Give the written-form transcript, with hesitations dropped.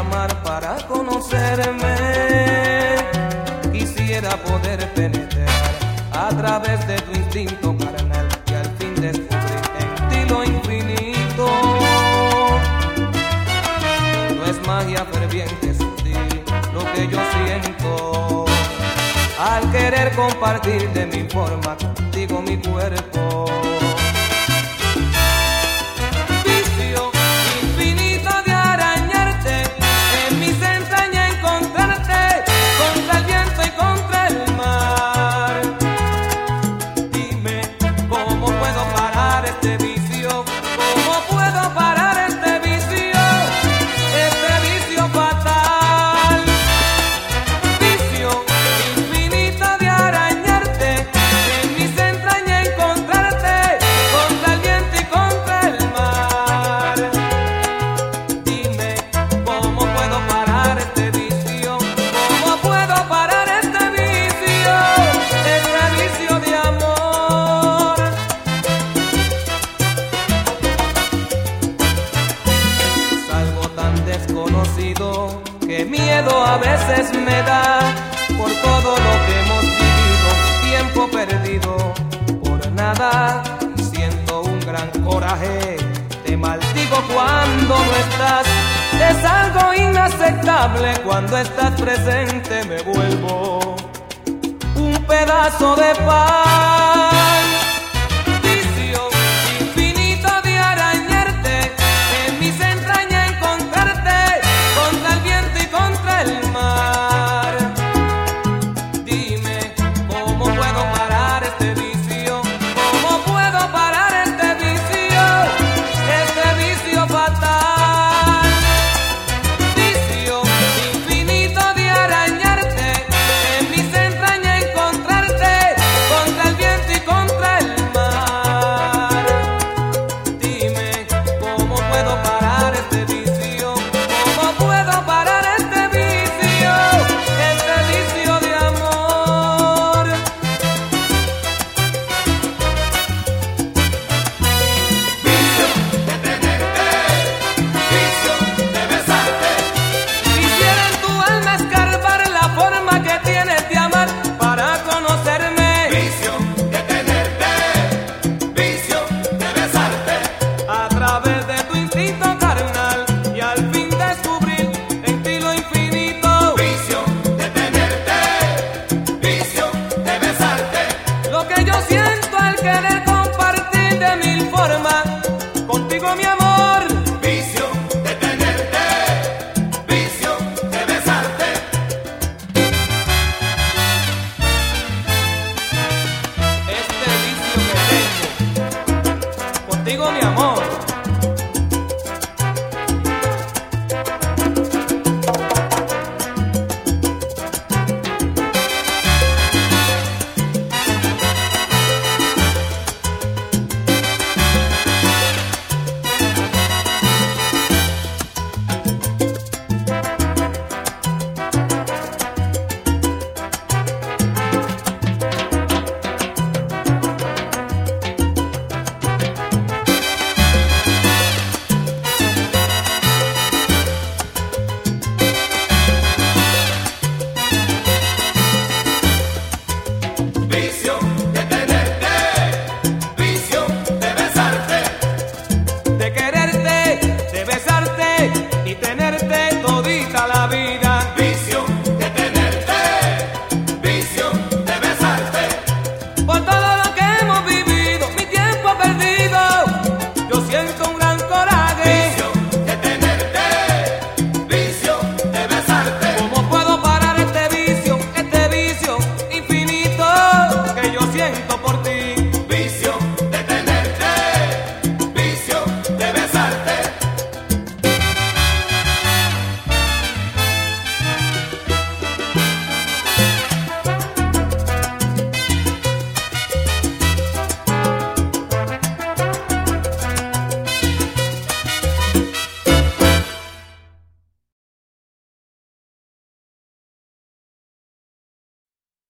amar para conocerme. Quisiera poder penetrar a través de tu instinto carnal y al fin descubrir en ti lo infinito. No es magia ferviente sutil lo que yo siento al querer compartir de mi forma contigo mi cuerpo. Vicio infinito de arañarte, en mis entrañas encontrarte, contra el viento y contra el mar. Dime, ¿cómo puedo parar este vicio? ¿Cómo puedo parar este vicio fatal? Vicio infinito de arañarte, en mis entrañas encontrarte, contra el viento y contra el mar. Dime, ¿cómo puedo parar este vicio? ¿Cómo puedo parar este vicio de amor? Es algo tan desconocido que miedo a veces me da por todo lo que hemos vivido, tiempo perdido por nada, y siento un gran coraje. Te maldigo cuando no estás, es algo inaceptable. Cuando estás presente me vuelvo un pedazo de paz.